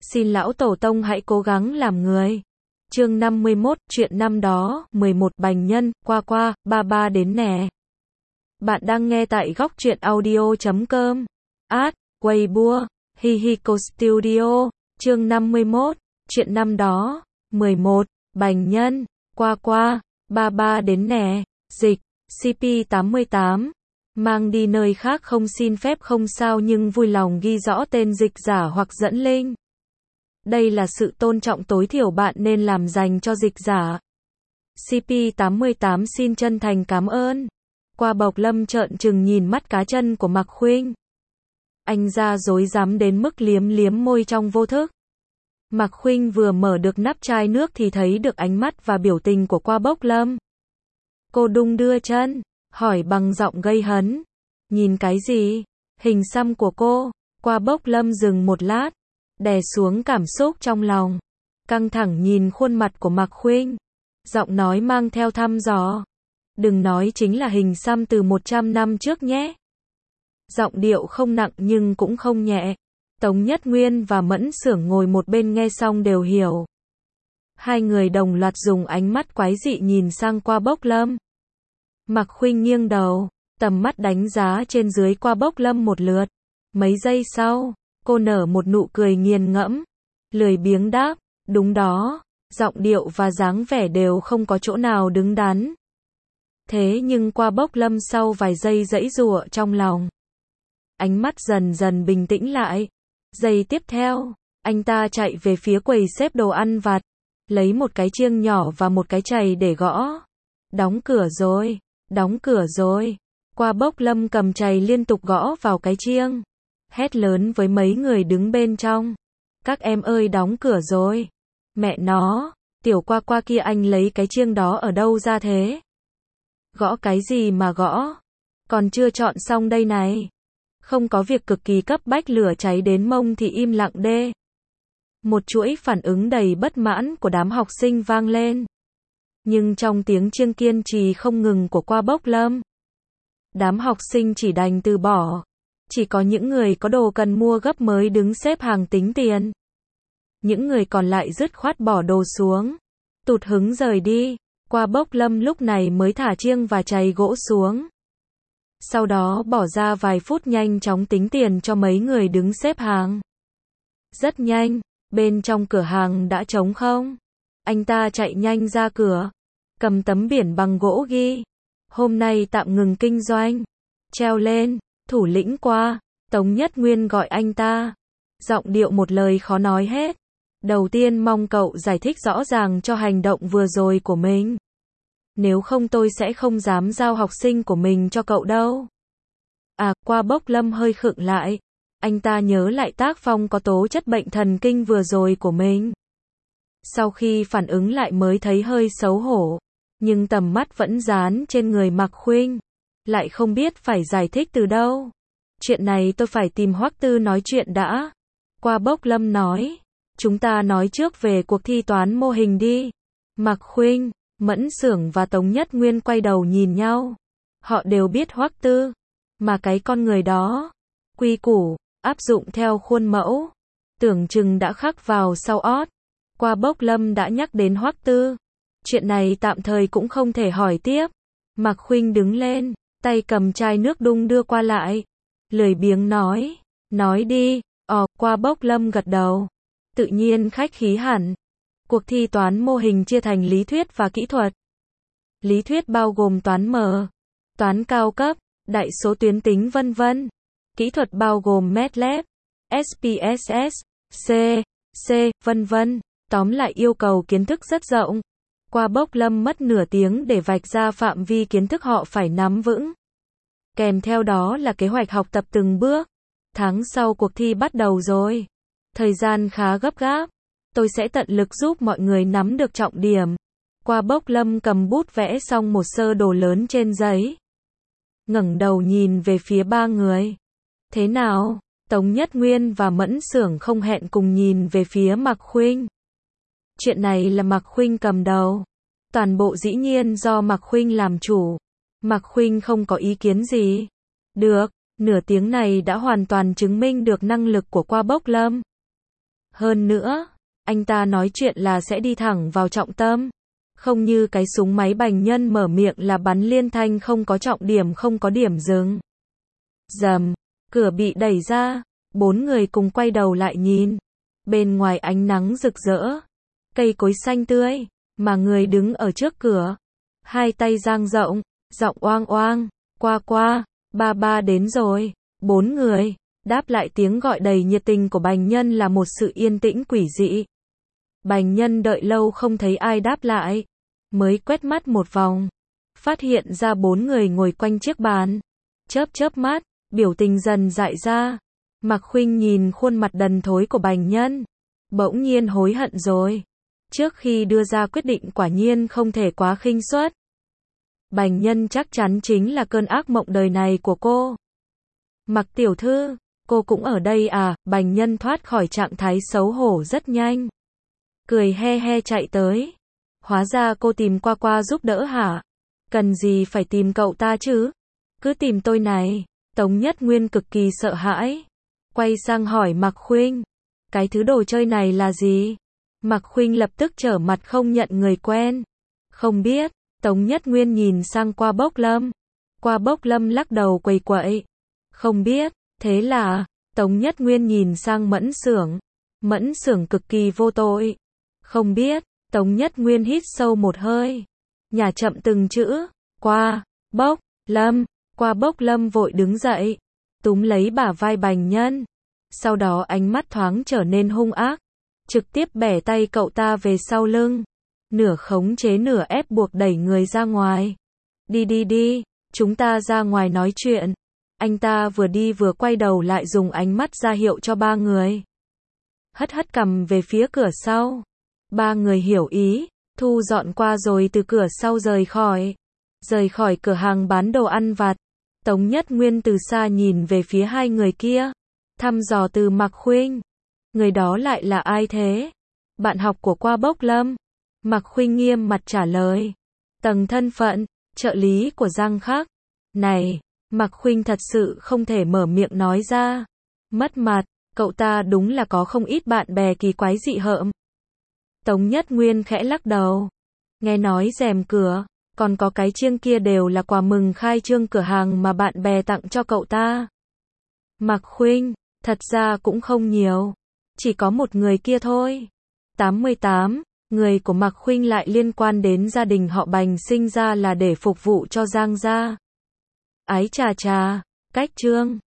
Xin lão tổ tông hãy cố gắng làm người. Chương 51, chuyện năm đó, 11 Bành Nhân, qua, ba đến nè. Bạn đang nghe tại góc truyện audio.com. Weibo, Hihiko Studio, chương 51, chuyện năm đó, 11 Bành Nhân, qua, ba đến nè. Dịch, CP88. Mang đi nơi khác không xin phép không sao nhưng vui lòng ghi rõ tên dịch giả hoặc dẫn link. Đây là sự tôn trọng tối thiểu bạn nên làm dành cho dịch giả. CP88 xin chân thành cảm ơn. Qua Bộc Lâm trợn trừng nhìn mắt cá chân của Mạc Khuynh. Anh ra dối dám đến mức liếm môi trong vô thức. Mạc Khuynh vừa mở được nắp chai nước thì thấy được ánh mắt và biểu tình của Qua Bộc Lâm. Cô đung đưa chân, hỏi bằng giọng gây hấn. Nhìn cái gì? Hình xăm của cô. Qua Bộc Lâm dừng một lát, đè xuống cảm xúc trong lòng. Căng thẳng nhìn khuôn mặt của Mạc Khuynh. Giọng nói mang theo thăm dò. Đừng nói chính là hình xăm từ 100 năm trước nhé. Giọng điệu không nặng nhưng cũng không nhẹ. Tống Nhất Nguyên và Mẫn Xưởng ngồi một bên nghe xong đều hiểu. Hai người đồng loạt dùng ánh mắt quái dị nhìn sang Qua Bộc Lâm. Mạc Khuynh nghiêng đầu, tầm mắt đánh giá trên dưới Qua Bộc Lâm một lượt. Mấy giây sau, cô nở một nụ cười nghiền ngẫm, lười biếng đáp, đúng đó, giọng điệu và dáng vẻ đều không có chỗ nào đứng đắn. Thế nhưng Qua Bộc Lâm sau vài giây giãy giụa trong lòng. Ánh mắt dần dần bình tĩnh lại. Giây tiếp theo, anh ta chạy về phía quầy xếp đồ ăn vặt, lấy một cái chiêng nhỏ và một cái chày để gõ. Đóng cửa rồi, đóng cửa rồi. Qua Bộc Lâm cầm chày liên tục gõ vào cái chiêng. Hét lớn với mấy người đứng bên trong. Các em ơi đóng cửa rồi. Mẹ nó, tiểu Qua kia anh lấy cái chiêng đó ở đâu ra thế? Gõ cái gì mà gõ? Còn chưa chọn xong đây này. Không có việc cực kỳ cấp bách lửa cháy đến mông thì im lặng đê. Một chuỗi phản ứng đầy bất mãn của đám học sinh vang lên. Nhưng trong tiếng chiêng kiên trì không ngừng của Qua Bộc Lâm, đám học sinh chỉ đành từ bỏ. Chỉ có những người có đồ cần mua gấp mới đứng xếp hàng tính tiền. Những người còn lại dứt khoát bỏ đồ xuống, tụt hứng rời đi. Qua Bộc Lâm lúc này mới thả chiêng và chày gỗ xuống. Sau đó bỏ ra vài phút nhanh chóng tính tiền cho mấy người đứng xếp hàng. Rất nhanh, bên trong cửa hàng đã trống không. Anh ta chạy nhanh ra cửa, cầm tấm biển bằng gỗ ghi: hôm nay tạm ngừng kinh doanh. Treo lên, thủ lĩnh Qua. Tống Nhất Nguyên gọi anh ta. Giọng điệu một lời khó nói hết. Đầu tiên mong cậu giải thích rõ ràng cho hành động vừa rồi của mình. Nếu không tôi sẽ không dám giao học sinh của mình cho cậu đâu. Qua Bộc Lâm hơi khựng lại. Anh ta nhớ lại tác phong có tố chất bệnh thần kinh vừa rồi của mình. Sau khi phản ứng lại mới thấy hơi xấu hổ. Nhưng tầm mắt vẫn dán trên người Mạc Khuynh. Lại không biết phải giải thích từ đâu. Chuyện này tôi phải tìm Hoắc Tư nói chuyện đã. Qua Bộc Lâm nói. Chúng ta nói trước về cuộc thi toán mô hình đi. Mạc Khuynh, Mẫn Xưởng và Tống Nhất Nguyên quay đầu nhìn nhau. Họ đều biết Hoắc Tư. Mà cái con người đó, quy củ, áp dụng theo khuôn mẫu, tưởng chừng đã khắc vào sau ót. Qua Bộc Lâm đã nhắc đến Hoắc Tư. Chuyện này tạm thời cũng không thể hỏi tiếp. Mạc Khuynh đứng lên, tay cầm chai nước đung đưa qua lại. Lười biếng nói. Nói đi. Qua Bộc Lâm gật đầu. Tự nhiên khách khí hẳn. Cuộc thi toán mô hình chia thành lý thuyết và kỹ thuật. Lý thuyết bao gồm toán mở, toán cao cấp, đại số tuyến tính vân vân. Kỹ thuật bao gồm MATLAB, SPSS, C, vân vân. Tóm lại yêu cầu kiến thức rất rộng. Qua Bộc Lâm mất nửa tiếng để vạch ra phạm vi kiến thức họ phải nắm vững. Kèm theo đó là kế hoạch học tập từng bước. Tháng sau cuộc thi bắt đầu rồi. Thời gian khá gấp gáp. Tôi sẽ tận lực giúp mọi người nắm được trọng điểm. Qua Bộc Lâm cầm bút vẽ xong một sơ đồ lớn trên giấy. Ngẩng đầu nhìn về phía ba người. Thế nào? Tống Nhất Nguyên và Mẫn Xưởng không hẹn cùng nhìn về phía Mạc Khuynh. Chuyện này là Mạc Khuynh cầm đầu. Toàn bộ dĩ nhiên do Mạc Khuynh làm chủ. Mạc Khuynh không có ý kiến gì. Được, nửa tiếng này đã hoàn toàn chứng minh được năng lực của Qua Bộc Lâm. Hơn nữa, anh ta nói chuyện là sẽ đi thẳng vào trọng tâm. Không như cái súng máy Bành Nhân mở miệng là bắn liên thanh không có trọng điểm không có điểm dừng. Rầm, cửa bị đẩy ra, 4 người cùng quay đầu lại nhìn. Bên ngoài ánh nắng rực rỡ, cây cối xanh tươi, mà người đứng ở trước cửa. Hai tay dang rộng, giọng oang oang, qua qua, ba ba đến rồi. 4 người, đáp lại tiếng gọi đầy nhiệt tình của Bành Nhân là một sự yên tĩnh quỷ dị. Bành Nhân đợi lâu không thấy ai đáp lại, mới quét mắt một vòng, phát hiện ra 4 người ngồi quanh chiếc bàn. Chớp chớp mắt, biểu tình dần dại ra. Mạc Khuynh nhìn khuôn mặt đần thối của Bành Nhân, bỗng nhiên hối hận rồi. Trước khi đưa ra quyết định quả nhiên không thể quá khinh suất. Bành Nhân chắc chắn chính là cơn ác mộng đời này của cô. Mạc tiểu thư, cô cũng ở đây à? Bành Nhân thoát khỏi trạng thái xấu hổ rất nhanh, cười he he chạy tới. Hóa ra cô tìm qua qua giúp đỡ hả? Cần gì phải tìm cậu ta chứ? Cứ tìm tôi này. Tống Nhất Nguyên cực kỳ sợ hãi, quay sang hỏi Mạc Khuynh, cái thứ đồ chơi này là gì? Mạc Khuynh lập tức trở mặt không nhận người quen. Không biết. Tống Nhất Nguyên nhìn sang Qua Bốc Lâm. Qua Bốc Lâm lắc đầu quầy quậy. Không biết. Thế là, Tống Nhất Nguyên nhìn sang Mẫn Xưởng. Mẫn Xưởng cực kỳ vô tội. Không biết. Tống Nhất Nguyên hít sâu một hơi, nhả chậm từng chữ. Qua Bốc Lâm. Qua Bốc Lâm vội đứng dậy, túm lấy bả vai Bành Nhân. Sau đó ánh mắt thoáng trở nên hung ác, trực tiếp bẻ tay cậu ta về sau lưng, nửa khống chế nửa ép buộc đẩy người ra ngoài. Đi đi đi, chúng ta ra ngoài nói chuyện. Anh ta vừa đi vừa quay đầu lại dùng ánh mắt ra hiệu cho 3 người. Hất hất cằm về phía cửa sau. 3 người hiểu ý, thu dọn qua rồi từ cửa sau rời khỏi. Rời khỏi cửa hàng bán đồ ăn vặt. Tống Nhất Nguyên từ xa nhìn về phía 2 người kia, thăm dò từ Mạc Khuynh. Người đó lại là ai thế? Bạn học của Qua Bốc Lâm. Mạc Khuynh nghiêm mặt trả lời. Tầng thân phận, trợ lý của Giang Khắc. Này, Mạc Khuynh thật sự không thể mở miệng nói ra. Mất mặt, cậu ta đúng là có không ít bạn bè kỳ quái dị hợm. Tống Nhất Nguyên khẽ lắc đầu. Nghe nói rèm cửa, còn có cái chiêng kia đều là quà mừng khai trương cửa hàng mà bạn bè tặng cho cậu ta. Mạc Khuynh, thật ra cũng không nhiều, chỉ có một người kia thôi. 88, người của Mạc Khuynh lại liên quan đến gia đình họ Bành, sinh ra là để phục vụ cho Giang gia. Ái chà chà, cách trương.